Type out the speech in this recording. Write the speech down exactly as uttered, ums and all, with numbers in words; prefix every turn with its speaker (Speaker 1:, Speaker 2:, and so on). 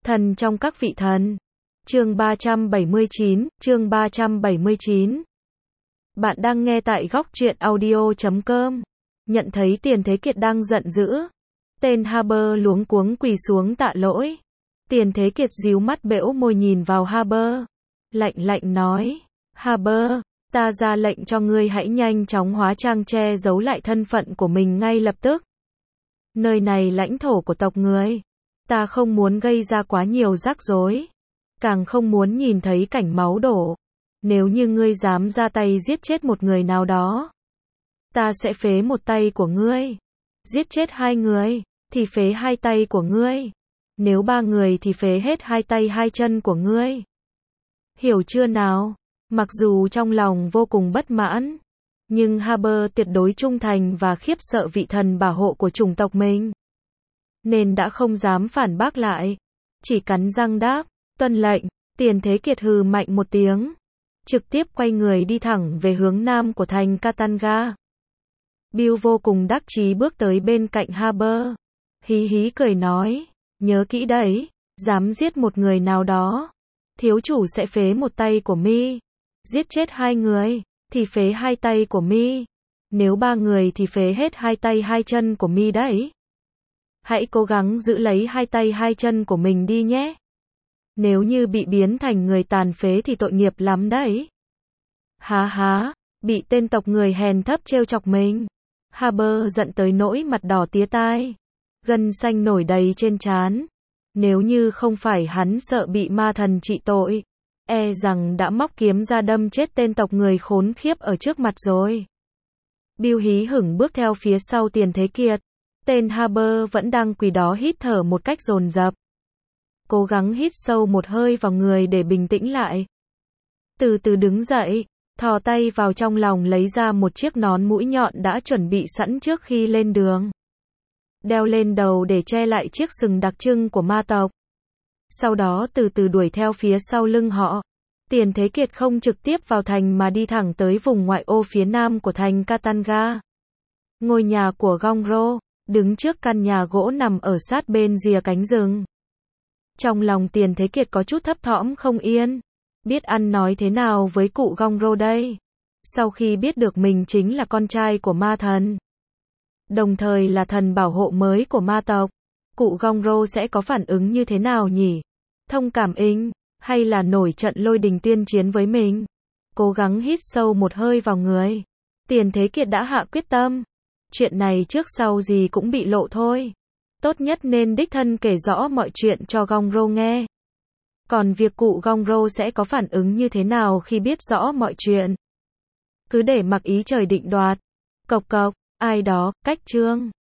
Speaker 1: Thần trong các vị thần. Chương ba trăm bảy mươi chín, chương ba trăm bảy mươi chín. Bạn đang nghe tại góc truyện audio chấm com. Nhận thấy Tiền Thế Kiệt đang giận dữ, tên Haber luống cuống quỳ xuống tạ lỗi. Tiền Thế Kiệt díu mắt bẽo môi nhìn vào Haber, lạnh lạnh nói: Haber, ta ra lệnh cho ngươi hãy nhanh chóng hóa trang che giấu lại thân phận của mình ngay lập tức. Nơi này lãnh thổ của tộc ngươi, ta không muốn gây ra quá nhiều rắc rối, càng không muốn nhìn thấy cảnh máu đổ. Nếu như ngươi dám ra tay giết chết một người nào đó, ta sẽ phế một tay của ngươi. Giết chết hai người, thì phế hai tay của ngươi. Nếu ba người thì phế hết hai tay hai chân của ngươi. Hiểu chưa nào? Mặc dù trong lòng vô cùng bất mãn, nhưng Haber tuyệt đối trung thành và khiếp sợ vị thần bảo hộ của chủng tộc mình, nên đã không dám phản bác lại, chỉ cắn răng đáp, tuân lệnh. Tiền Thế Kiệt hừ mạnh một tiếng, trực tiếp quay người đi thẳng về hướng nam của thành Katanga. Bill vô cùng đắc chí bước tới bên cạnh Haber, hí hí cười nói, nhớ kỹ đấy, dám giết một người nào đó, thiếu chủ sẽ phế một tay của mi. Giết chết hai người, thì phế hai tay của mi. Nếu ba người thì phế hết hai tay hai chân của mi đấy. Hãy cố gắng giữ lấy hai tay hai chân của mình đi nhé. Nếu như bị biến thành người tàn phế thì tội nghiệp lắm đấy. Há há, bị tên tộc người hèn thấp trêu chọc mình. Haber giận tới nỗi mặt đỏ tía tai, gân xanh nổi đầy trên trán. Nếu như không phải hắn sợ bị ma thần trị tội, e rằng đã móc kiếm ra đâm chết tên tộc người khốn khiếp ở trước mặt rồi. Bill hí hửng bước theo phía sau Tiền Thế Kiệt. Tên Haber vẫn đang quỳ đó hít thở một cách dồn dập. Cố gắng hít sâu một hơi vào người để bình tĩnh lại. Từ từ đứng dậy, thò tay vào trong lòng lấy ra một chiếc nón mũi nhọn đã chuẩn bị sẵn trước khi lên đường. Đeo lên đầu để che lại chiếc sừng đặc trưng của ma tộc. Sau đó từ từ đuổi theo phía sau lưng họ. Tiền Thế Kiệt không trực tiếp vào thành mà đi thẳng tới vùng ngoại ô phía nam của thành Katanga. Ngôi nhà của Gongro, đứng trước căn nhà gỗ nằm ở sát bên rìa cánh rừng. Trong lòng Tiền Thế Kiệt có chút thấp thỏm không yên. Biết ăn nói thế nào với cụ Gongro đây? Sau khi biết được mình chính là con trai của ma thần, đồng thời là thần bảo hộ mới của ma tộc, cụ Gongro sẽ có phản ứng như thế nào nhỉ? Thông cảm inh, hay là nổi trận lôi đình tuyên chiến với mình? Cố gắng hít sâu một hơi vào người. Tiền Thế Kiệt đã hạ quyết tâm. Chuyện này trước sau gì cũng bị lộ thôi. Tốt nhất nên đích thân kể rõ mọi chuyện cho Gongro nghe. Còn việc cụ Gongro sẽ có phản ứng như thế nào khi biết rõ mọi chuyện, cứ để mặc ý trời định đoạt. Cộc cộc, ai đó, cách chương.